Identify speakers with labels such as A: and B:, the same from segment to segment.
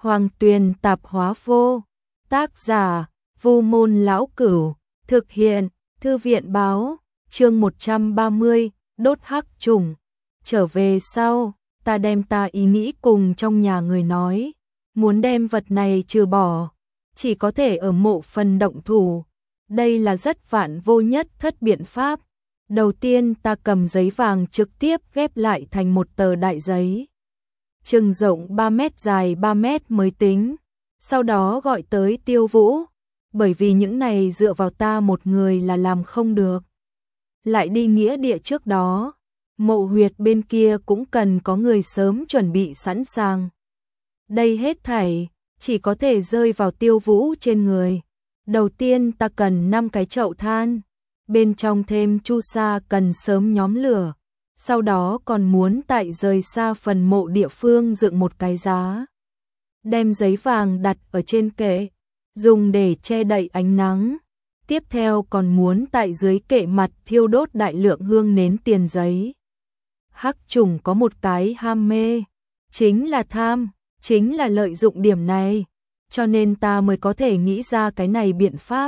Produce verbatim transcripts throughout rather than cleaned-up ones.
A: Hoàng Tuyền Tạp Hóa Vô, tác giả Vu Môn Lão Cửu, thực hiện Thư viện Báo, chương một trăm ba mươi, đốt hắc trùng. Trở về sau, ta đem ta ý nghĩ cùng trong nhà người nói, muốn đem vật này trừ bỏ, chỉ có thể ở mộ phần động thủ. Đây là rất vạn vô nhất thất biện pháp. Đầu tiên ta cầm giấy vàng trực tiếp ghép lại thành một tờ đại giấy, chừng rộng ba mét dài ba mét mới tính. Sau đó gọi tới Tiêu Vũ, bởi vì những này dựa vào ta một người là làm không được. Lại đi nghĩa địa trước đó, mộ huyệt bên kia cũng cần có người sớm chuẩn bị sẵn sàng. Đây hết thảy chỉ có thể rơi vào Tiêu Vũ trên người. Đầu tiên ta cần năm cái chậu than, bên trong thêm chu sa cần sớm nhóm lửa. Sau đó còn muốn tại rời xa phần mộ địa phương dựng một cái giá, đem giấy vàng đặt ở trên kệ, dùng để che đậy ánh nắng. Tiếp theo còn muốn tại dưới kệ mặt thiêu đốt đại lượng hương nến tiền giấy. Hắc trùng có một cái ham mê, chính là tham, chính là lợi dụng điểm này, cho nên ta mới có thể nghĩ ra cái này biện pháp.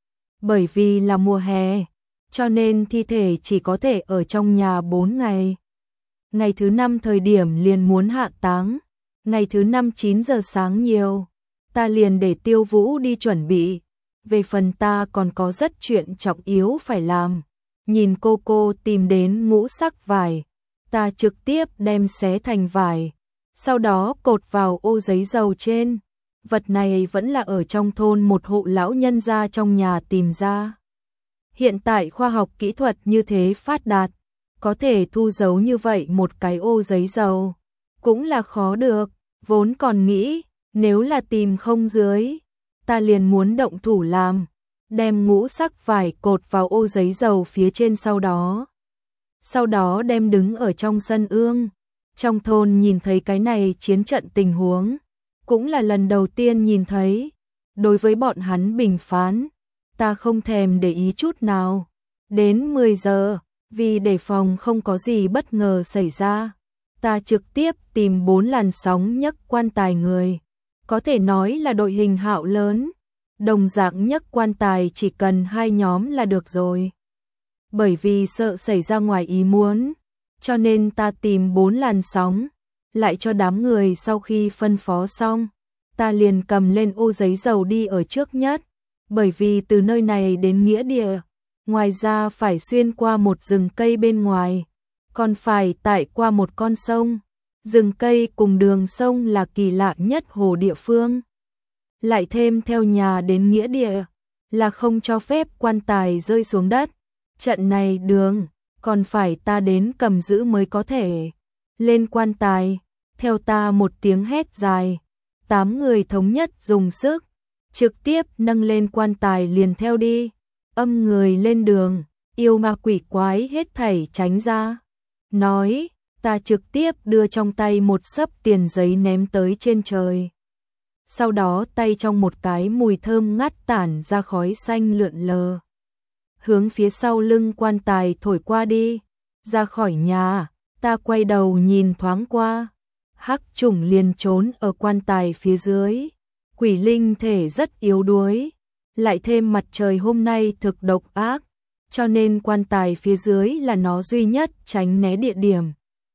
A: Bởi vì là mùa hè, cho nên thi thể chỉ có thể ở trong nhà bốn ngày. Ngày thứ năm thời điểm liền muốn hạ táng, ngày thứ năm chín giờ sáng nhiều, ta liền để Tiêu Vũ đi chuẩn bị. Về phần ta còn có rất chuyện trọng yếu phải làm. Nhìn cô cô tìm đến ngũ sắc vải, ta trực tiếp đem xé thành vải, sau đó cột vào ô giấy dầu trên. Vật này vẫn là ở trong thôn một hộ lão nhân gia trong nhà tìm ra. Hiện tại khoa học kỹ thuật như thế phát đạt, có thể thu giấu như vậy một cái ô giấy dầu, cũng là khó được. Vốn còn nghĩ, nếu là tìm không dưới, ta liền muốn động thủ làm, đem ngũ sắc vải cột vào ô giấy dầu phía trên sau đó. Sau đó đem đứng ở trong sân ương. Trong thôn nhìn thấy cái này chiến trận tình huống, cũng là lần đầu tiên nhìn thấy. Đối với bọn hắn bình phán, ta không thèm để ý chút nào. Đến mười giờ, vì để phòng không có gì bất ngờ xảy ra, ta trực tiếp tìm bốn làn sóng nhấc quan tài người. Có thể nói là đội hình hạo lớn, đồng dạng nhấc quan tài chỉ cần hai nhóm là được rồi. Bởi vì sợ xảy ra ngoài ý muốn, cho nên ta tìm bốn làn sóng, lại cho đám người sau khi phân phó xong, ta liền cầm lên ô giấy dầu đi ở trước nhất. Bởi vì từ nơi này đến nghĩa địa, ngoài ra phải xuyên qua một rừng cây bên ngoài, còn phải tải qua một con sông. Rừng cây cùng đường sông là kỳ lạ nhất hồ địa phương. Lại thêm theo nhà đến nghĩa địa, là không cho phép quan tài rơi xuống đất. Trận này đường, còn phải ta đến cầm giữ mới có thể. Lên quan tài, theo ta một tiếng hét dài, tám người thống nhất dùng sức, trực tiếp nâng lên quan tài liền theo đi. Âm người lên đường, yêu ma quỷ quái hết thảy tránh ra. Nói, ta trực tiếp đưa trong tay một xấp tiền giấy ném tới trên trời. Sau đó tay trong một cái mùi thơm ngát tản ra khói xanh lượn lờ, hướng phía sau lưng quan tài thổi qua đi. Ra khỏi nhà, ta quay đầu nhìn thoáng qua, hắc trùng liền trốn ở quan tài phía dưới. Quỷ linh thể rất yếu đuối, lại thêm mặt trời hôm nay thực độc ác, cho nên quan tài phía dưới là nó duy nhất tránh né địa điểm.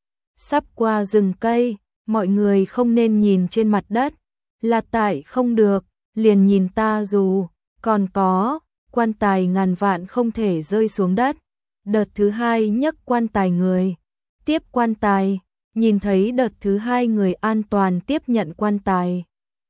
A: Sắp qua rừng cây, mọi người không nên nhìn trên mặt đất, là tại không được, liền nhìn ta dù, còn có, quan tài ngàn vạn không thể rơi xuống đất. Đợt thứ hai nhấc quan tài người, tiếp quan tài, nhìn thấy đợt thứ hai người an toàn tiếp nhận quan tài.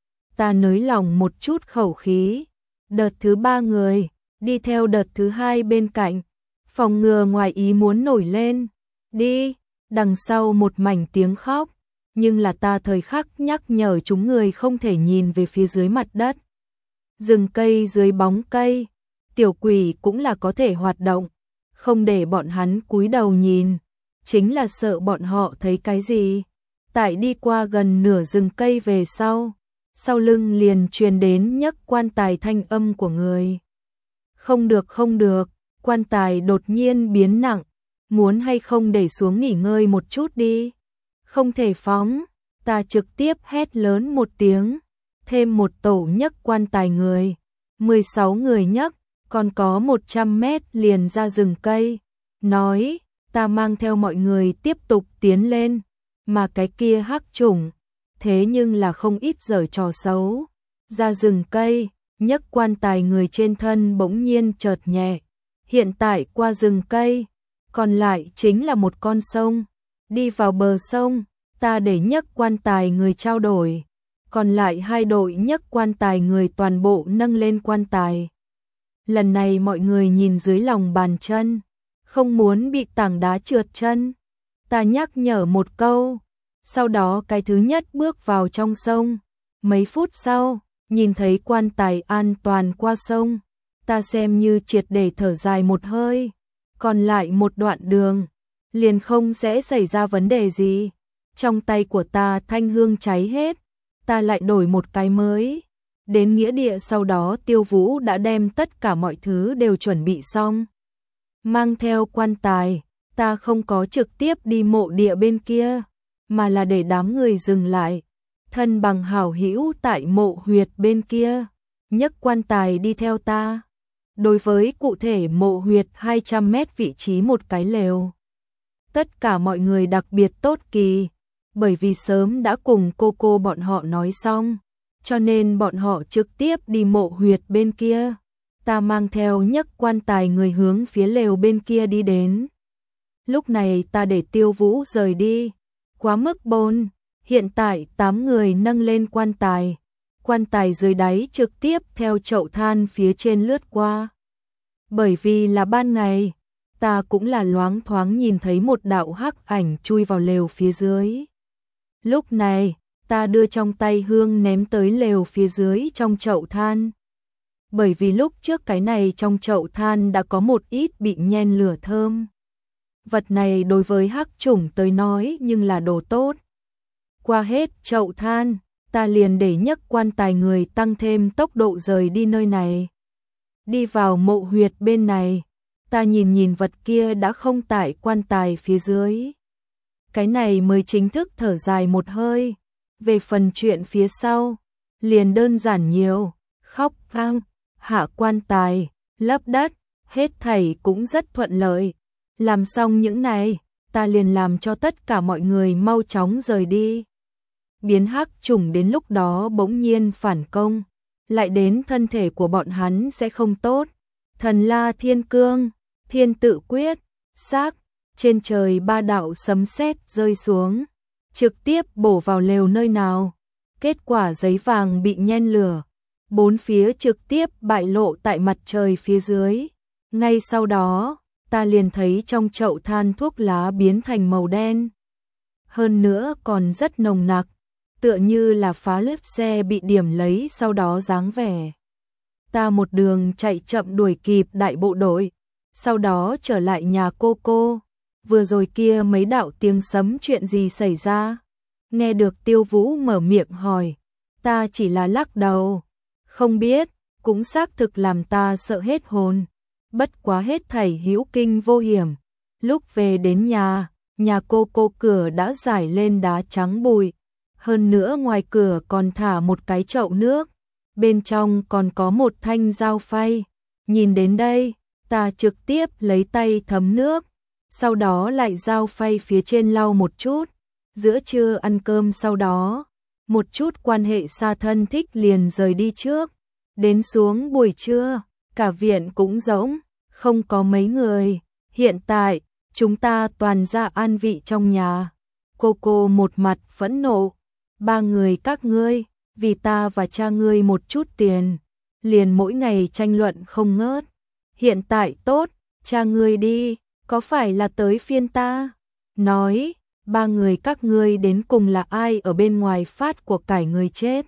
A: Ta nới lòng một chút khẩu khí, đợt thứ ba người, đi theo đợt thứ hai bên cạnh, phòng ngừa ngoài ý muốn nổi lên, đi. Đằng sau một mảnh tiếng khóc, nhưng là ta thời khắc nhắc nhở chúng người không thể nhìn về phía dưới mặt đất. Rừng cây dưới bóng cây, tiểu quỷ cũng là có thể hoạt động, không để bọn hắn cúi đầu nhìn, chính là sợ bọn họ thấy cái gì. Tại đi qua gần nửa rừng cây về sau, sau lưng liền truyền đến nhấc quan tài thanh âm của người. Không được không được, quan tài đột nhiên biến nặng, muốn hay không để xuống nghỉ ngơi một chút đi. Không thể phóng, Ta trực tiếp hét lớn một tiếng, thêm một tổ nhấc quan tài người, mười sáu người nhấc, còn có một trăm mét liền ra rừng cây, nói, ta mang theo mọi người tiếp tục tiến lên, mà cái kia hắc chủng, thế nhưng là không ít giở trò xấu, ra rừng cây, nhấc quan tài người trên thân bỗng nhiên chợt nhẹ, hiện tại qua rừng cây, còn lại chính là một con sông, đi vào bờ sông, ta để nhấc quan tài người trao đổi, còn lại hai đội nhấc quan tài người toàn bộ nâng lên quan tài. Lần này mọi người nhìn dưới lòng bàn chân, không muốn bị tảng đá trượt chân. Ta nhắc nhở một câu, sau đó cái thứ nhất bước vào trong sông. Mấy phút sau, nhìn thấy quan tài an toàn qua sông, ta xem như triệt để thở dài một hơi. Còn lại một đoạn đường, liền không sẽ xảy ra vấn đề gì. Trong tay của ta thanh hương cháy hết, ta lại đổi một cái mới. Đến nghĩa địa sau đó Tiêu Vũ đã đem tất cả mọi thứ đều chuẩn bị xong. Mang theo quan tài, ta không có trực tiếp đi mộ địa bên kia, mà là để đám người dừng lại. Thân bằng hảo hữu tại mộ huyệt bên kia, nhấc quan tài đi theo ta. Đối với cụ thể mộ huyệt hai trăm mét vị trí một cái lều. Tất cả mọi người đặc biệt tốt kỳ, bởi vì sớm đã cùng cô cô bọn họ nói xong, cho nên bọn họ trực tiếp đi mộ huyệt bên kia. Ta mang theo nhấc quan tài người hướng phía lều bên kia đi đến. Lúc này ta để Tiêu Vũ rời đi, quá mức bôn, hiện tại tám người nâng lên quan tài. Quan tài dưới đáy trực tiếp theo chậu than phía trên lướt qua. Bởi vì là ban ngày, ta cũng là loáng thoáng nhìn thấy một đạo hắc ảnh chui vào lều phía dưới. Lúc này, ta đưa trong tay hương ném tới lều phía dưới trong chậu than. Bởi vì lúc trước cái này trong chậu than đã có một ít bị nhen lửa thơm. Vật này đối với hắc chủng tới nói nhưng là đồ tốt. Qua hết chậu than, ta liền để nhấc quan tài người tăng thêm tốc độ rời đi nơi này. Đi vào mộ huyệt bên này, ta nhìn nhìn vật kia đã không tại quan tài phía dưới. Cái này mới chính thức thở dài một hơi. Về phần chuyện phía sau, liền đơn giản nhiều, khóc hang, hạ quan tài, lấp đất, hết thảy cũng rất thuận lợi. Làm xong những này, ta liền làm cho tất cả mọi người mau chóng rời đi. Biến hắc trùng đến lúc đó bỗng nhiên phản công, lại đến thân thể của bọn hắn sẽ không tốt. Thần La Thiên Cương, Thiên Tự Quyết, xác, trên trời ba đạo sấm sét rơi xuống, trực tiếp bổ vào lều nơi nào. Kết quả giấy vàng bị nhen lửa, bốn phía trực tiếp bại lộ tại mặt trời phía dưới. Ngay sau đó, ta liền thấy trong chậu than thuốc lá biến thành màu đen. Hơn nữa còn rất nồng nặc, tựa như là phá lốp xe bị điểm lấy sau đó dáng vẻ. Ta một đường chạy chậm đuổi kịp đại bộ đội, sau đó trở lại nhà cô cô. Vừa rồi kia mấy đạo tiếng sấm chuyện gì xảy ra? Nghe được Tiêu Vũ mở miệng hỏi, ta chỉ là lắc đầu. Không biết, cũng xác thực làm ta sợ hết hồn. Bất quá hết thảy hữu kinh vô hiểm. Lúc về đến nhà, nhà cô cô cửa đã rải lên đá trắng bụi. Hơn nữa ngoài cửa còn thả một cái chậu nước. Bên trong còn có một thanh dao phay. Nhìn đến đây, ta trực tiếp lấy tay thấm nước. Sau đó lại dao phay phía trên lau một chút. Giữa trưa ăn cơm sau đó, một chút quan hệ xa thân thích liền rời đi trước. Đến xuống buổi trưa, cả viện cũng rỗng, không có mấy người. Hiện tại, chúng ta toàn ra an vị trong nhà. Cô cô một mặt phẫn nộ. Ba người các ngươi, vì ta và cha ngươi một chút tiền, liền mỗi ngày tranh luận không ngớt. Hiện tại tốt, cha ngươi đi, có phải là tới phiên ta? Nói, ba người các ngươi đến cùng là ai ở bên ngoài phát của cải người chết?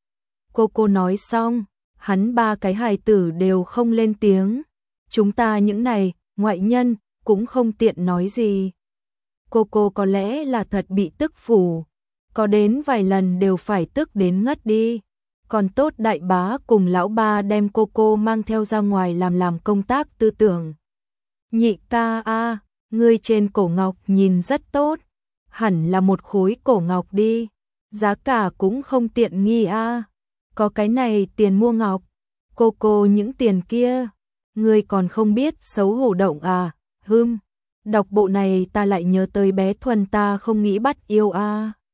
A: Cô cô nói xong, hắn ba cái hài tử đều không lên tiếng. Chúng ta những này, ngoại nhân, cũng không tiện nói gì. Cô cô có lẽ là thật bị tức phủ, có đến vài lần đều phải tức đến ngất đi. Còn tốt đại bá cùng lão ba đem cô cô mang theo ra ngoài làm làm công tác tư tưởng. Nhị ca a, ngươi trên cổ ngọc nhìn rất tốt, hẳn là một khối cổ ngọc đi. giá cả cũng không tiện nghi a. Có cái này tiền mua ngọc, cô cô những tiền kia, ngươi còn không biết xấu hổ động à, hưm. Đọc bộ này ta lại nhớ tới bé Thuần ta không nghĩ bắt yêu a.